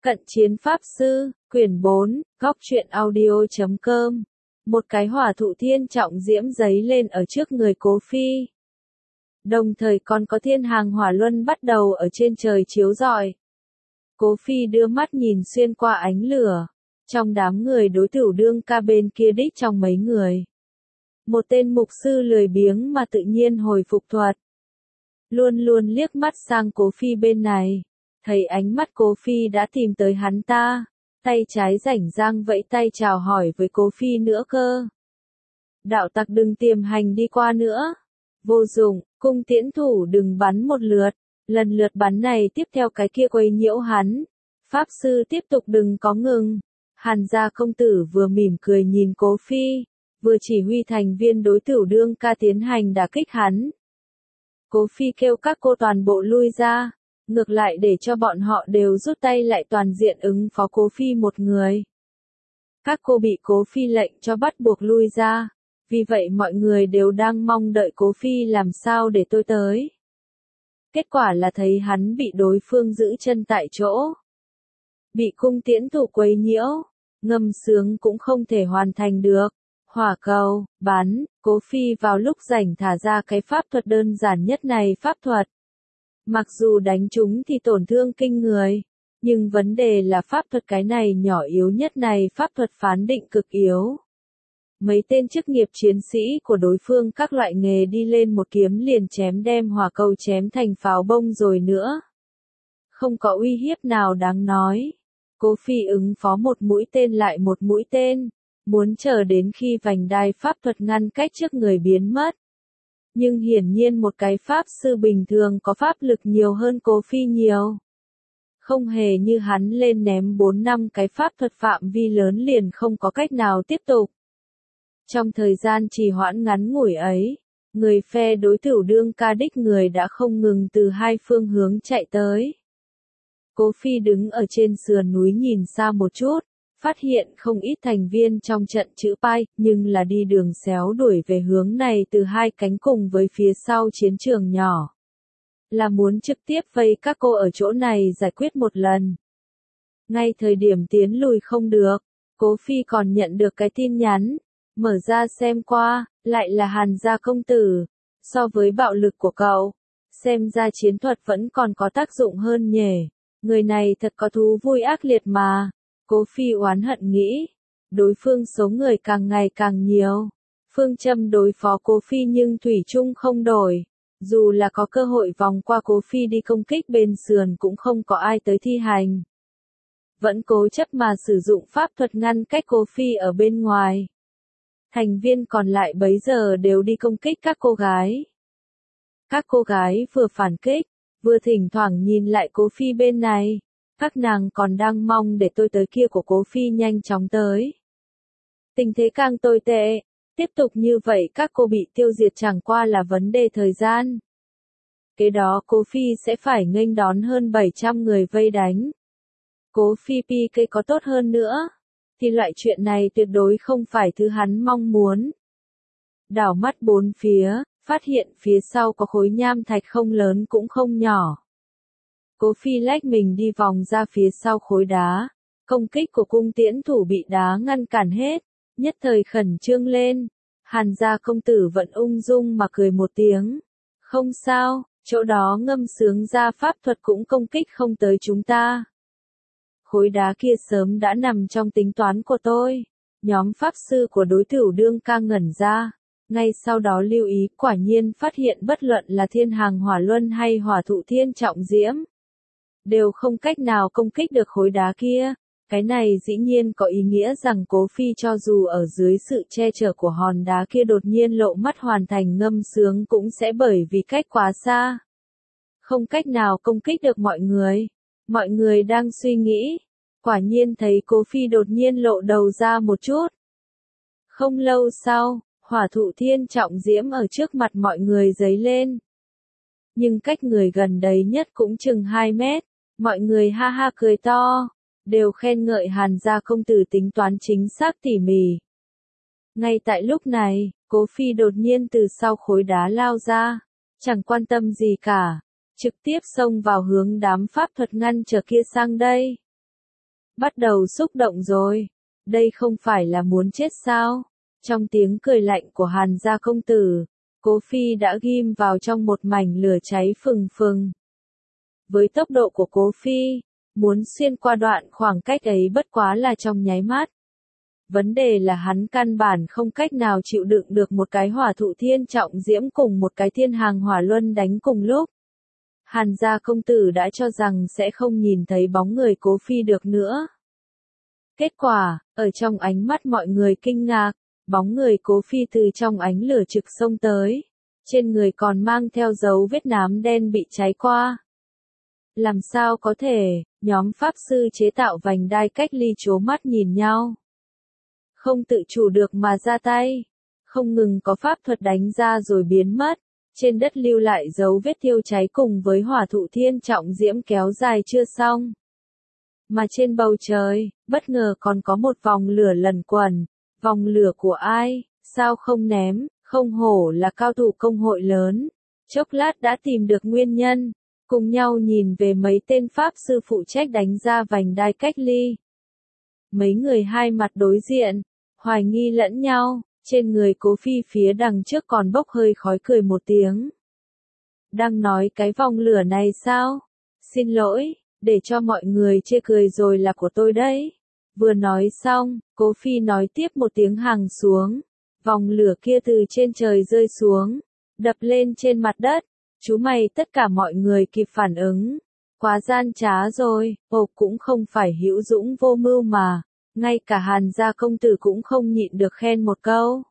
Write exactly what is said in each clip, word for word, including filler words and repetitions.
Cận chiến pháp sư, quyển bốn, góc truyện audio chấm com. Một cái hỏa thụ thiên trọng diễm giấy lên ở trước người Cố Phi. Đồng thời còn có thiên hàng hỏa luân bắt đầu ở trên trời chiếu rọi. Cố Phi đưa mắt nhìn xuyên qua ánh lửa. Trong đám người đối thủ đương ca bên kia đích trong mấy người. Một tên mục sư lười biếng mà tự nhiên hồi phục thuật. Luôn luôn liếc mắt sang Cố Phi bên này. Thấy ánh mắt Cố Phi đã tìm tới hắn ta, tay trái rảnh rang vẫy tay chào hỏi với Cố Phi nữa cơ. Đạo tặc đừng tiềm hành đi qua nữa. Vô dụng, cung tiễn thủ đừng bắn một lượt, lần lượt bắn này tiếp theo cái kia quấy nhiễu hắn. Pháp sư tiếp tục đừng có ngừng. Hàn gia công tử vừa mỉm cười nhìn Cố Phi, vừa chỉ huy thành viên đối thủ đương ca tiến hành đả kích hắn. Cố Phi kêu các cô toàn bộ lui ra. Ngược lại để cho bọn họ đều rút tay lại toàn diện ứng phó Cố Phi một người. Các cô bị Cố Phi lệnh cho bắt buộc lui ra. Vì vậy mọi người đều đang mong đợi Cố Phi làm sao để tôi tới. Kết quả là thấy hắn bị đối phương giữ chân tại chỗ. Bị cung tiễn thủ quấy nhiễu. Ngâm sướng cũng không thể hoàn thành được. Hỏa cầu, bắn, Cố Phi vào lúc rảnh thả ra cái pháp thuật đơn giản nhất này pháp thuật. Mặc dù đánh chúng thì tổn thương kinh người, nhưng vấn đề là pháp thuật cái này nhỏ yếu nhất này pháp thuật phán định cực yếu. Mấy tên chức nghiệp chiến sĩ của đối phương các loại nghề đi lên một kiếm liền chém đem hỏa cầu chém thành pháo bông rồi nữa. Không có uy hiếp nào đáng nói. Cố Phi ứng phó một mũi tên lại một mũi tên, muốn chờ đến khi vành đai pháp thuật ngăn cách trước người biến mất. Nhưng hiển nhiên một cái pháp sư bình thường có pháp lực nhiều hơn Cố Phi nhiều. Không hề như hắn lên ném bốn năm cái pháp thuật phạm vi lớn liền không có cách nào tiếp tục. Trong thời gian trì hoãn ngắn ngủi ấy, người phe đối thủ đương ca đích người đã không ngừng từ hai phương hướng chạy tới. Cố Phi đứng ở trên sườn núi nhìn xa một chút. Phát hiện không ít thành viên trong trận chữ pai, nhưng là đi đường xéo đuổi về hướng này từ hai cánh cùng với phía sau chiến trường nhỏ. Là muốn trực tiếp vây các cô ở chỗ này giải quyết một lần. Ngay thời điểm tiến lùi không được, Cố Phi còn nhận được cái tin nhắn, mở ra xem qua, lại là Hàn gia công tử. So với bạo lực của cậu, xem ra chiến thuật vẫn còn có tác dụng hơn nhỉ. Người này thật có thú vui ác liệt mà. Cố Phi oán hận nghĩ, đối phương số người càng ngày càng nhiều. Phương châm đối phó Cố Phi nhưng thủy chung không đổi. Dù là có cơ hội vòng qua Cố Phi đi công kích bên sườn cũng không có ai tới thi hành. Vẫn cố chấp mà sử dụng pháp thuật ngăn cách Cố Phi ở bên ngoài. Thành viên còn lại bấy giờ đều đi công kích các cô gái. Các cô gái vừa phản kích, vừa thỉnh thoảng nhìn lại Cố Phi bên này. Các nàng còn đang mong để tôi tới kia của Cố Phi nhanh chóng tới. Tình thế càng tồi tệ, tiếp tục như vậy các cô bị tiêu diệt chẳng qua là vấn đề thời gian. Kế đó Cố Phi sẽ phải nghênh đón hơn bảy trăm người vây đánh. Cố Phi pê ca có tốt hơn nữa, thì loại chuyện này tuyệt đối không phải thứ hắn mong muốn. Đảo mắt bốn phía, phát hiện phía sau có khối nham thạch không lớn cũng không nhỏ. Cố Phi lách mình đi vòng ra phía sau khối đá, công kích của cung tiễn thủ bị đá ngăn cản hết, nhất thời khẩn trương lên. Hàn gia công tử vẫn ung dung mà cười một tiếng. Không sao, chỗ đó ngâm sướng ra pháp thuật cũng công kích không tới chúng ta. Khối đá kia sớm đã nằm trong tính toán của tôi. Nhóm pháp sư của đối thủ đương ca ngẩn ra. Ngay sau đó lưu ý quả nhiên phát hiện bất luận là thiên hàng hỏa luân hay hỏa thụ thiên trọng diễm. Đều không cách nào công kích được khối đá kia. Cái này dĩ nhiên có ý nghĩa rằng Cố Phi cho dù ở dưới sự che chở của hòn đá kia đột nhiên lộ mắt hoàn thành ngâm sướng cũng sẽ bởi vì cách quá xa. Không cách nào công kích được mọi người. Mọi người đang suy nghĩ. Quả nhiên thấy Cố Phi đột nhiên lộ đầu ra một chút. Không lâu sau, hỏa thụ thiên trọng diễm ở trước mặt mọi người giấy lên. Nhưng cách người gần đấy nhất cũng chừng hai mét. Mọi người ha ha cười to, đều khen ngợi Hàn gia công tử tính toán chính xác tỉ mỉ. Ngay tại lúc này, Cố Phi đột nhiên từ sau khối đá lao ra, chẳng quan tâm gì cả, trực tiếp xông vào hướng đám pháp thuật ngăn trở kia sang đây. Bắt đầu xúc động rồi. Đây không phải là muốn chết sao? Trong tiếng cười lạnh của Hàn gia công tử, Cố Phi đã ghim vào trong một mảnh lửa cháy phừng phừng. Với tốc độ của Cố Phi, muốn xuyên qua đoạn khoảng cách ấy bất quá là trong nháy mắt. Vấn đề là hắn căn bản không cách nào chịu đựng được một cái hỏa thụ thiên trọng diễm cùng một cái thiên hàng hỏa luân đánh cùng lúc. Hàn gia công tử đã cho rằng sẽ không nhìn thấy bóng người Cố Phi được nữa. Kết quả, ở trong ánh mắt mọi người kinh ngạc, bóng người Cố Phi từ trong ánh lửa trực xông tới. Trên người còn mang theo dấu vết nám đen bị cháy qua. Làm sao có thể, nhóm pháp sư chế tạo vành đai cách ly trố mắt nhìn nhau. Không tự chủ được mà ra tay. Không ngừng có pháp thuật đánh ra rồi biến mất. Trên đất lưu lại dấu vết thiêu cháy cùng với hỏa thụ thiên trọng diễm kéo dài chưa xong. Mà trên bầu trời, bất ngờ còn có một vòng lửa lẩn quẩn. Vòng lửa của ai, sao không ném, không hổ là cao thủ công hội lớn. Chốc lát đã tìm được nguyên nhân, cùng nhau nhìn về mấy tên pháp sư phụ trách đánh ra vành đai cách ly. Mấy người hai mặt đối diện, hoài nghi lẫn nhau, trên người Cố Phi phía đằng trước còn bốc hơi khói cười một tiếng. Đang nói cái vòng lửa này sao? Xin lỗi, để cho mọi người chê cười rồi là của tôi đấy. Vừa nói xong, Cố Phi nói tiếp một tiếng hàng xuống. Vòng lửa kia từ trên trời rơi xuống, đập lên trên mặt đất. Chú mày tất cả mọi người kịp phản ứng. Quá gian trá rồi, ồ cũng không phải hữu dũng vô mưu mà. Ngay cả Hàn gia công tử cũng không nhịn được khen một câu.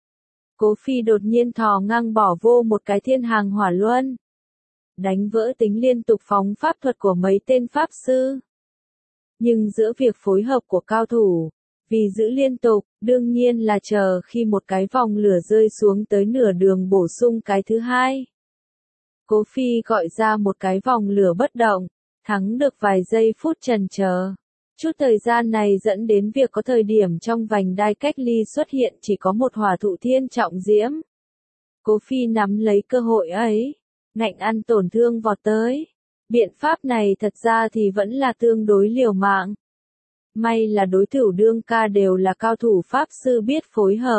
Cố Phi đột nhiên thò ngang bỏ vô một cái thiên hàng hỏa luân. Đánh vỡ tính liên tục phóng pháp thuật của mấy tên pháp sư. Nhưng giữa việc phối hợp của cao thủ, vì giữ liên tục, đương nhiên là chờ khi một cái vòng lửa rơi xuống tới nửa đường bổ sung cái thứ hai. Cố Phi gọi ra một cái vòng lửa bất động, thắng được vài giây phút chần chờ. Chút thời gian này dẫn đến việc có thời điểm trong vành đai cách ly xuất hiện chỉ có một hỏa thụ thiên trọng diễm. Cố Phi nắm lấy cơ hội ấy, ngạnh ăn tổn thương vọt tới. Biện pháp này thật ra thì vẫn là tương đối liều mạng. May là đối thủ đương ca đều là cao thủ pháp sư biết phối hợp.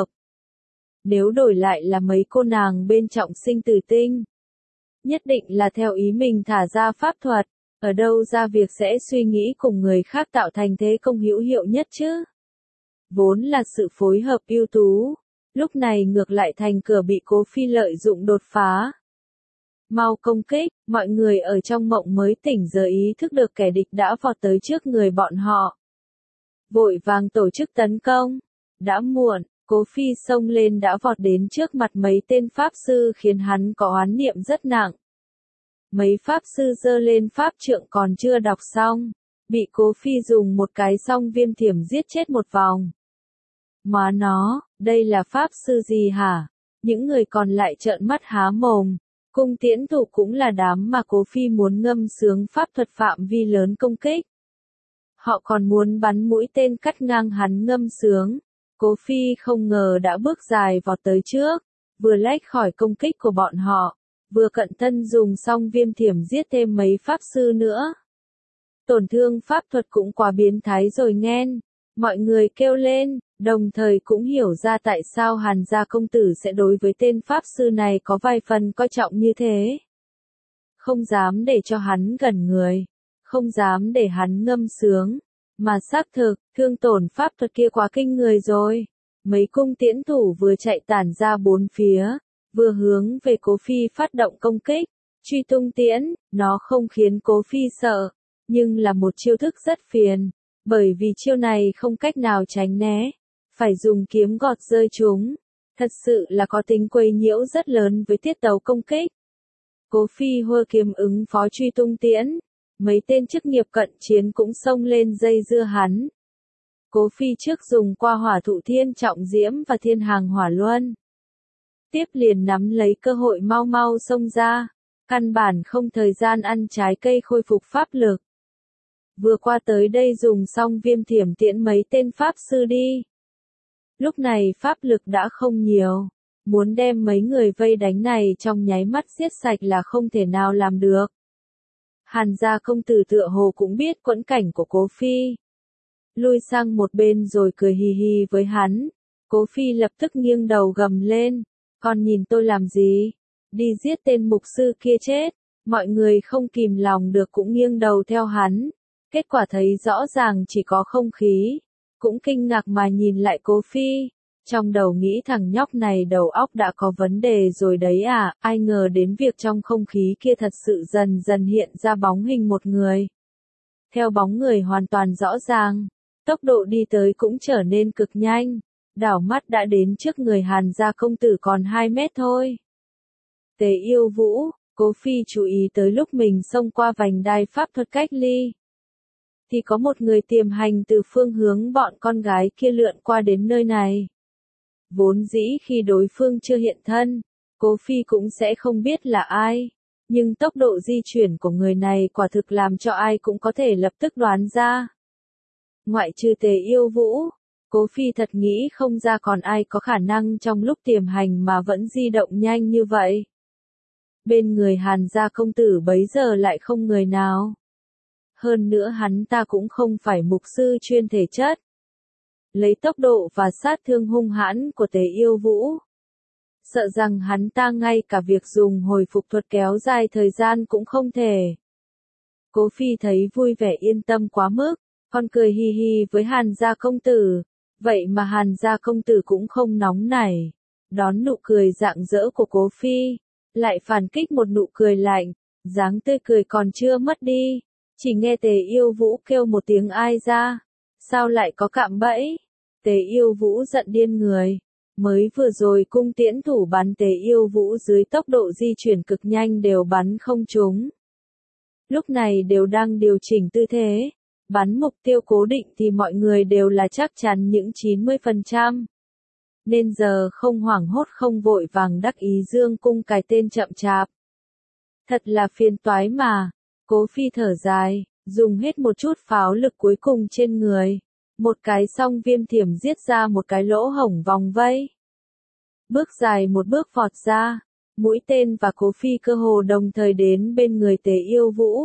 Nếu đổi lại là mấy cô nàng bên trọng sinh tử tinh, nhất định là theo ý mình thả ra pháp thuật, ở đâu ra việc sẽ suy nghĩ cùng người khác tạo thành thế công hữu hiệu nhất chứ. Vốn là sự phối hợp ưu tú, lúc này ngược lại thành cửa bị Cố Phi lợi dụng đột phá. Mau công kích, mọi người ở trong mộng mới tỉnh giờ ý thức được kẻ địch đã vọt tới trước người bọn họ. Vội vàng tổ chức tấn công. Đã muộn, Cố Phi xông lên đã vọt đến trước mặt mấy tên pháp sư khiến hắn có oán niệm rất nặng. Mấy pháp sư giơ lên pháp trượng còn chưa đọc xong, bị Cố Phi dùng một cái song viêm thiểm giết chết một vòng. Má nó, đây là pháp sư gì hả? Những người còn lại trợn mắt há mồm. Cung tiễn thủ cũng là đám mà Cố Phi muốn ngâm sướng pháp thuật phạm vi lớn công kích. Họ còn muốn bắn mũi tên cắt ngang hắn ngâm sướng. Cố Phi không ngờ đã bước dài vào tới trước, vừa lách khỏi công kích của bọn họ, vừa cận thân dùng xong viêm thiểm giết thêm mấy pháp sư nữa. Tổn thương pháp thuật cũng quá biến thái rồi nghen. Mọi người kêu lên, đồng thời cũng hiểu ra tại sao Hàn gia công tử sẽ đối với tên pháp sư này có vài phần coi trọng như thế. Không dám để cho hắn gần người, không dám để hắn ngâm sướng, mà xác thực, thương tổn pháp thuật kia quá kinh người rồi. Mấy cung tiễn thủ vừa chạy tản ra bốn phía, vừa hướng về Cố Phi phát động công kích, truy tung tiễn, nó không khiến Cố Phi sợ, nhưng là một chiêu thức rất phiền. Bởi vì chiêu này không cách nào tránh né, phải dùng kiếm gọt rơi chúng, thật sự là có tính quấy nhiễu rất lớn với tiết tấu công kích. Cố Phi hô kiếm ứng phó truy tung tiễn, mấy tên chức nghiệp cận chiến cũng xông lên dây dưa hắn. Cố Phi trước dùng qua hỏa thụ thiên trọng diễm và thiên hàng hỏa luân. Tiếp liền nắm lấy cơ hội mau mau xông ra, căn bản không thời gian ăn trái cây khôi phục pháp lực. Vừa qua tới đây dùng xong viêm thiểm tiễn mấy tên pháp sư đi. Lúc này pháp lực đã không nhiều, muốn đem mấy người vây đánh này trong nháy mắt giết sạch là không thể nào làm được. Hàn gia công tử tựa hồ cũng biết quẫn cảnh của Cố Phi. lui sang một bên rồi cười hì hì với hắn. Cố Phi lập tức nghiêng đầu gầm lên, con nhìn tôi làm gì? Đi giết tên mục sư kia chết. Mọi người không kìm lòng được cũng nghiêng đầu theo hắn. Kết quả thấy rõ ràng chỉ có không khí. Cũng kinh ngạc mà nhìn lại Cố Phi. Trong đầu nghĩ thằng nhóc này đầu óc đã có vấn đề rồi đấy à, ai ngờ đến việc trong không khí kia thật sự dần dần hiện ra bóng hình một người. Theo bóng người hoàn toàn rõ ràng, tốc độ đi tới cũng trở nên cực nhanh, đảo mắt đã đến trước người Hàn gia công tử còn hai mét thôi. Tề Yêu Vũ, Cố Phi chú ý tới lúc mình xông qua vành đai pháp thuật cách ly. Thì có một người tiềm hành từ phương hướng bọn con gái kia lượn qua đến nơi này. Vốn dĩ khi đối phương chưa hiện thân, Cố Phi cũng sẽ không biết là ai. Nhưng tốc độ di chuyển của người này quả thực làm cho ai cũng có thể lập tức đoán ra. Ngoại trừ Tề Yêu Vũ, Cố Phi thật nghĩ không ra còn ai có khả năng trong lúc tiềm hành mà vẫn di động nhanh như vậy. Bên người Hàn gia công tử bấy giờ lại không người nào. Hơn nữa hắn ta cũng không phải mục sư chuyên thể chất. Lấy tốc độ và sát thương hung hãn của Tề Yêu Vũ, sợ rằng hắn ta ngay cả việc dùng hồi phục thuật kéo dài thời gian cũng không thể. Cố Phi thấy vui vẻ yên tâm quá mức, con cười hi hi với Hàn gia công tử, vậy mà Hàn gia công tử cũng không nóng nảy, đón nụ cười rạng rỡ của Cố Phi, lại phản kích một nụ cười lạnh, dáng tươi cười còn chưa mất đi, chỉ nghe Tề Yêu Vũ kêu một tiếng ai ra, sao lại có cạm bẫy? Tề Yêu Vũ giận điên người. Mới vừa rồi cung tiễn thủ bắn Tề Yêu Vũ dưới tốc độ di chuyển cực nhanh đều bắn không trúng. Lúc này đều đang điều chỉnh tư thế, bắn mục tiêu cố định thì mọi người đều là chắc chắn những chín mươi phần trăm. Nên giờ không hoảng hốt không vội vàng đắc ý dương cung cài tên chậm chạp. Thật là phiền toái mà, Cố Phi thở dài, dùng hết một chút pháo lực cuối cùng trên người. Một cái song viêm thiểm giết ra một cái lỗ hổng vòng vây. Bước dài một bước vọt ra, mũi tên và Cố Phi cơ hồ đồng thời đến bên người Tề Yêu Vũ.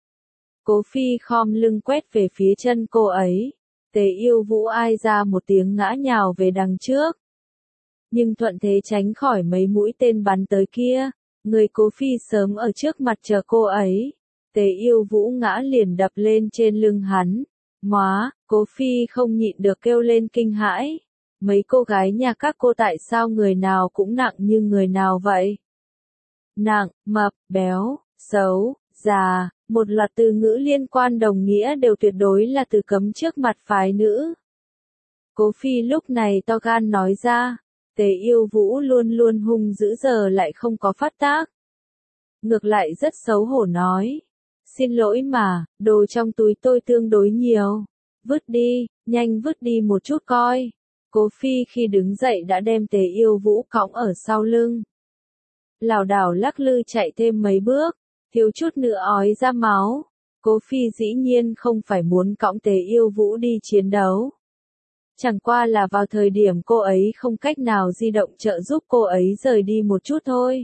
Cố Phi khom lưng quét về phía chân cô ấy. Tề Yêu Vũ ai ra một tiếng ngã nhào về đằng trước. Nhưng thuận thế tránh khỏi mấy mũi tên bắn tới kia, người Cố Phi sớm ở trước mặt chờ cô ấy. Tề Yêu Vũ ngã liền đập lên trên lưng hắn. Móa, Cố Phi không nhịn được kêu lên kinh hãi. Mấy cô gái nhà các cô tại sao người nào cũng nặng như người nào vậy? Nặng, mập, béo, xấu, già, một loạt từ ngữ liên quan đồng nghĩa đều tuyệt đối là từ cấm trước mặt phái nữ. Cố Phi lúc này to gan nói ra, Tề Yêu Vũ luôn luôn hung dữ giờ lại không có phát tác. Ngược lại rất xấu hổ nói. Xin lỗi mà, đồ trong túi tôi tương đối nhiều. Vứt đi, nhanh vứt đi một chút coi. Cố Phi khi đứng dậy đã đem Tề Yêu Vũ cõng ở sau lưng. Lảo đảo lắc lư chạy thêm mấy bước, thiếu chút nữa ói ra máu. Cố Phi dĩ nhiên không phải muốn cõng Tề Yêu Vũ đi chiến đấu. Chẳng qua là vào thời điểm cô ấy không cách nào di động trợ giúp cô ấy rời đi một chút thôi.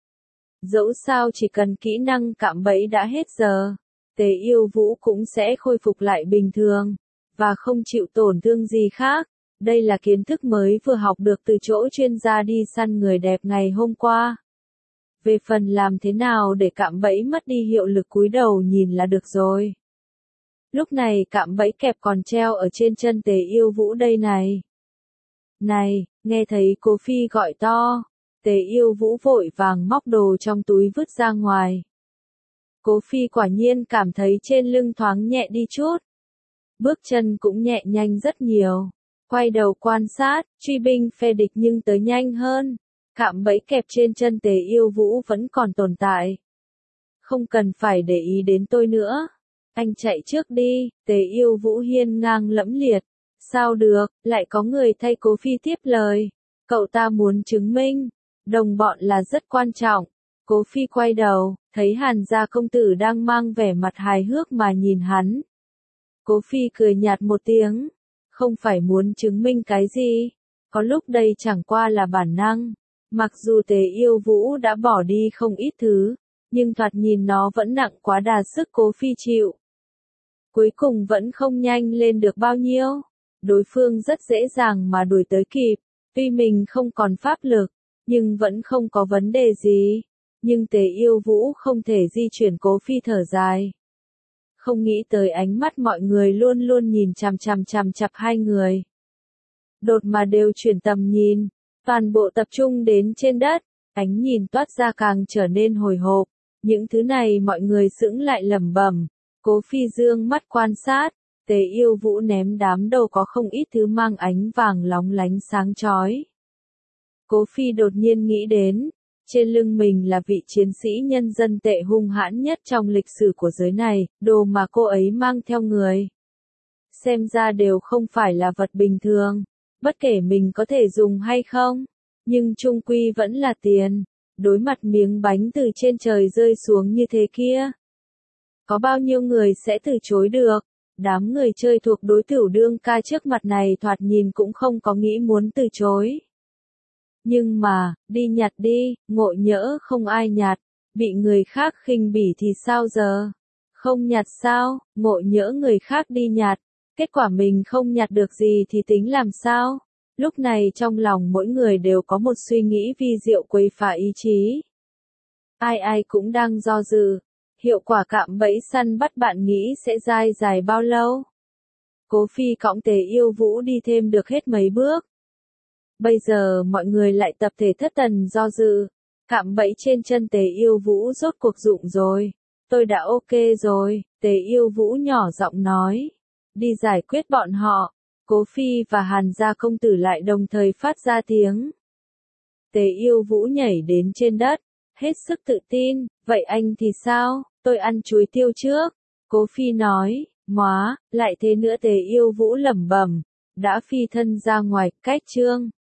Dẫu sao chỉ cần kỹ năng cạm bẫy đã hết giờ, Tề Yêu Vũ cũng sẽ khôi phục lại bình thường, và không chịu tổn thương gì khác. Đây là kiến thức mới vừa học được từ chỗ chuyên gia đi săn người đẹp ngày hôm qua. Về phần làm thế nào để cạm bẫy mất đi hiệu lực cúi đầu nhìn là được rồi. Lúc này cạm bẫy kẹp còn treo ở trên chân Tề Yêu Vũ đây này. Này, nghe thấy Cố Phi gọi to. Tề Yêu Vũ vội vàng móc đồ trong túi vứt ra ngoài. Cố Phi quả nhiên cảm thấy trên lưng thoáng nhẹ đi chút. Bước chân cũng nhẹ nhanh rất nhiều. Quay đầu quan sát, truy binh phe địch nhưng tới nhanh hơn. Cạm bẫy kẹp trên chân Tề Yêu Vũ vẫn còn tồn tại. Không cần phải để ý đến tôi nữa. Anh chạy trước đi, Tề Yêu Vũ hiên ngang lẫm liệt. Sao được, lại có người thay Cố Phi tiếp lời. Cậu ta muốn chứng minh. Đồng bọn là rất quan trọng. Cố Phi quay đầu, thấy Hàn gia công tử đang mang vẻ mặt hài hước mà nhìn hắn. Cố Phi cười nhạt một tiếng. Không phải muốn chứng minh cái gì. Có lúc đây chẳng qua là bản năng. Mặc dù Tề Yêu Vũ đã bỏ đi không ít thứ, nhưng thoạt nhìn nó vẫn nặng quá đà sức Cố Phi chịu. Cuối cùng vẫn không nhanh lên được bao nhiêu. Đối phương rất dễ dàng mà đuổi tới kịp. Tuy mình không còn pháp lực, nhưng vẫn không có vấn đề gì. Nhưng Tề Yêu Vũ không thể di chuyển, Cố Phi thở dài. Không nghĩ tới ánh mắt mọi người luôn luôn nhìn chằm chằm chằm chằm hai người. Đột mà đều chuyển tầm nhìn, toàn bộ tập trung đến trên đất, ánh nhìn toát ra càng trở nên hồi hộp. Những thứ này mọi người sững lại lẩm bẩm. Cố Phi dương mắt quan sát, Tề Yêu Vũ ném đám đầu có không ít thứ mang ánh vàng lóng lánh sáng chói. Cố Phi đột nhiên nghĩ đến, trên lưng mình là vị chiến sĩ nhân dân tệ hung hãn nhất trong lịch sử của giới này, đồ mà cô ấy mang theo người. Xem ra đều không phải là vật bình thường, bất kể mình có thể dùng hay không, nhưng chung quy vẫn là tiền. Đối mặt miếng bánh từ trên trời rơi xuống như thế kia, có bao nhiêu người sẽ từ chối được? Đám người chơi thuộc đối Tửu Đương ca trước mặt này thoạt nhìn cũng không có nghĩ muốn từ chối. Nhưng mà, đi nhặt đi, ngộ nhỡ không ai nhặt, bị người khác khinh bỉ thì sao giờ? Không nhặt sao, ngộ nhỡ người khác đi nhặt, kết quả mình không nhặt được gì thì tính làm sao? Lúc này trong lòng mỗi người đều có một suy nghĩ vi diệu quấy phá ý chí. Ai ai cũng đang do dự, hiệu quả cạm bẫy săn bắt bạn nghĩ sẽ dai dài bao lâu? Cố Phi cõng Tề Yêu Vũ đi thêm được hết mấy bước. Bây giờ mọi người lại tập thể thất thần do dự, cạm bẫy trên chân Tề Yêu Vũ rốt cuộc dụng rồi. Tôi đã ok rồi, Tề Yêu Vũ nhỏ giọng nói. Đi giải quyết bọn họ. Cố Phi và Hàn gia công tử lại đồng thời phát ra tiếng. Tề Yêu Vũ nhảy đến trên đất, hết sức tự tin, vậy anh thì sao, tôi ăn chuối tiêu trước. Cố Phi nói, móa, lại thế nữa Tề Yêu Vũ lẩm bẩm, đã phi thân ra ngoài, cách chương.